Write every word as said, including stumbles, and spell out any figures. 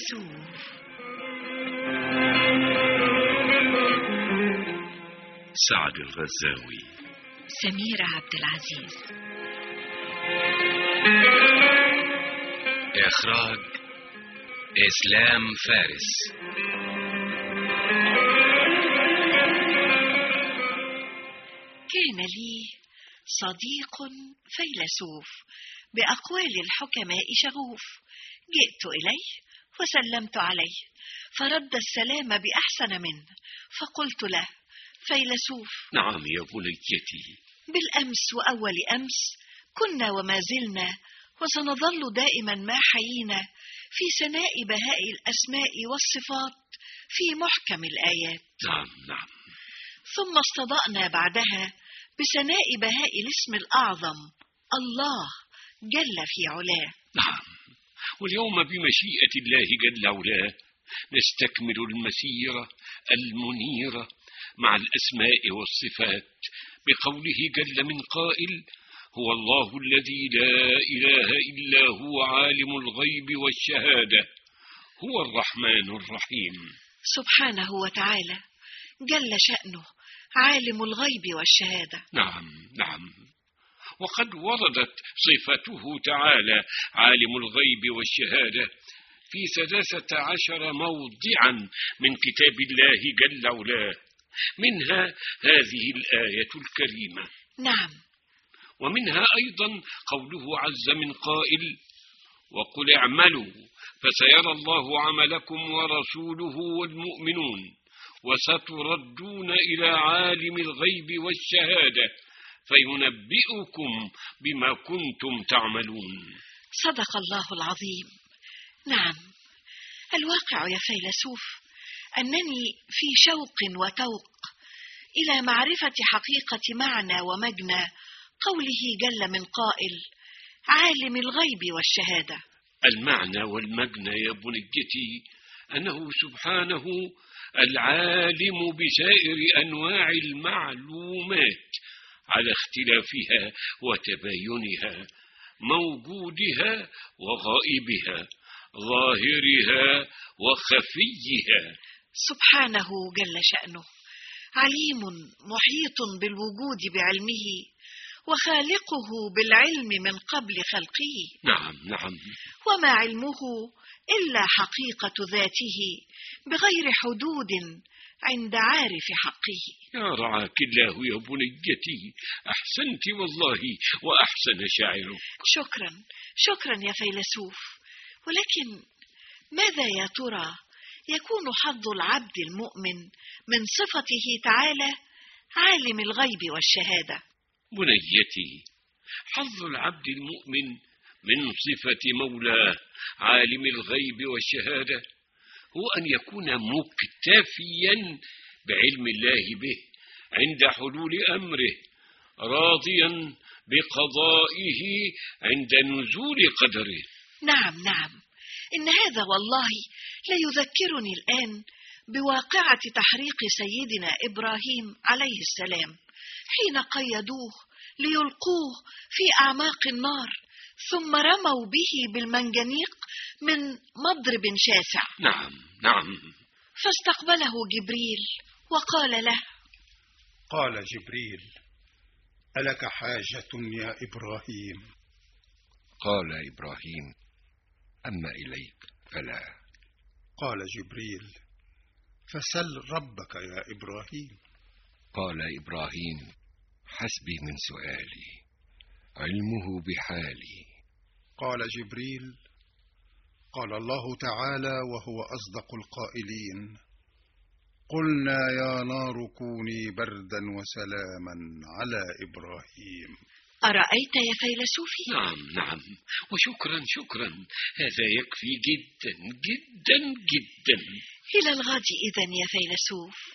فيلسوف. سعد الغزاوي. سميرة عبد العزيز. إخراج إسلام فارس. كان لي صديق فيلسوف بأقوال الحكماء شغوف. جئت إليه وسلمت عليه فرد السلام بأحسن منه، فقلت له: فيلسوف. نعم يا بنيتي. بالأمس وأول أمس كنا وما زلنا وسنظل دائما ما حيينا في ثناء بهاء الأسماء والصفات في محكم الآيات. نعم نعم. ثم استضأنا بعدها بثناء بهاء الاسم الأعظم الله جل في علاه. نعم، واليوم بمشيئة الله جل علاه نستكمل المسيرة المنيرة مع الأسماء والصفات بقوله جل من قائل: هو الله الذي لا إله إلا هو عالم الغيب والشهادة هو الرحمن الرحيم. سبحانه وتعالى جل شأنه عالم الغيب والشهادة. نعم نعم. وقد وردت صفته تعالى عالم الغيب والشهادة في ثلاثة عشر موضعا من كتاب الله جل علاه، منها هذه الآية الكريمة. نعم. ومنها أيضا قوله عز من قائل: وقل اعملوا فسيرى الله عملكم ورسوله والمؤمنون وستردون إلى عالم الغيب والشهادة فينبئكم بما كنتم تعملون. صدق الله العظيم. نعم، الواقع يا فيلسوف أنني في شوق وتوق إلى معرفة حقيقة معنى ومجنى قوله جل من قائل: عالم الغيب والشهادة. المعنى والمجنى يا بنيتي أنه سبحانه العالم بسائر أنواع المعلومات على اختلافها وتباينها، موجودها وغائبها، ظاهرها وخفيها. سبحانه جل شأنه عليم محيط بالوجود بعلمه، وخالقه بالعلم من قبل خلقه. نعم نعم. وما علمه إلا حقيقة ذاته بغير حدود عند عارف حقه. يا رعاك الله يا بنيتي، أحسنت والله وأحسن شاعرك. شكرا شكرا يا فيلسوف. ولكن ماذا يا ترى يكون حظ العبد المؤمن من صفته تعالى عالم الغيب والشهادة؟ بنيتي، حظ العبد المؤمن من صفة مولاه عالم الغيب والشهادة هو أن يكون مكتفيا بعلم الله به عند حلول أمره، راضيا بقضائه عند نزول قدره. نعم نعم. إن هذا والله لا يذكرني الآن بواقعة تحريق سيدنا إبراهيم عليه السلام حين قيدوه ليلقوه في أعماق النار ثم رموا به بالمنجنيق من مضرب شاسع. نعم نعم. فاستقبله جبريل وقال له: قال جبريل: ألك حاجة يا إبراهيم؟ قال إبراهيم: أما إليك فلا. قال جبريل: فسل ربك يا إبراهيم. قال إبراهيم: حسبي من سؤالي علمه بحالي. قال جبريل: قال الله تعالى وهو أصدق القائلين: قلنا يا نار كوني بردا وسلاما على إبراهيم. أرأيت يا فيلسوفي؟ نعم نعم، وشكرا شكرا، هذا يكفي جدا جدا جدا. إلى الغد إذن يا فيلسوف.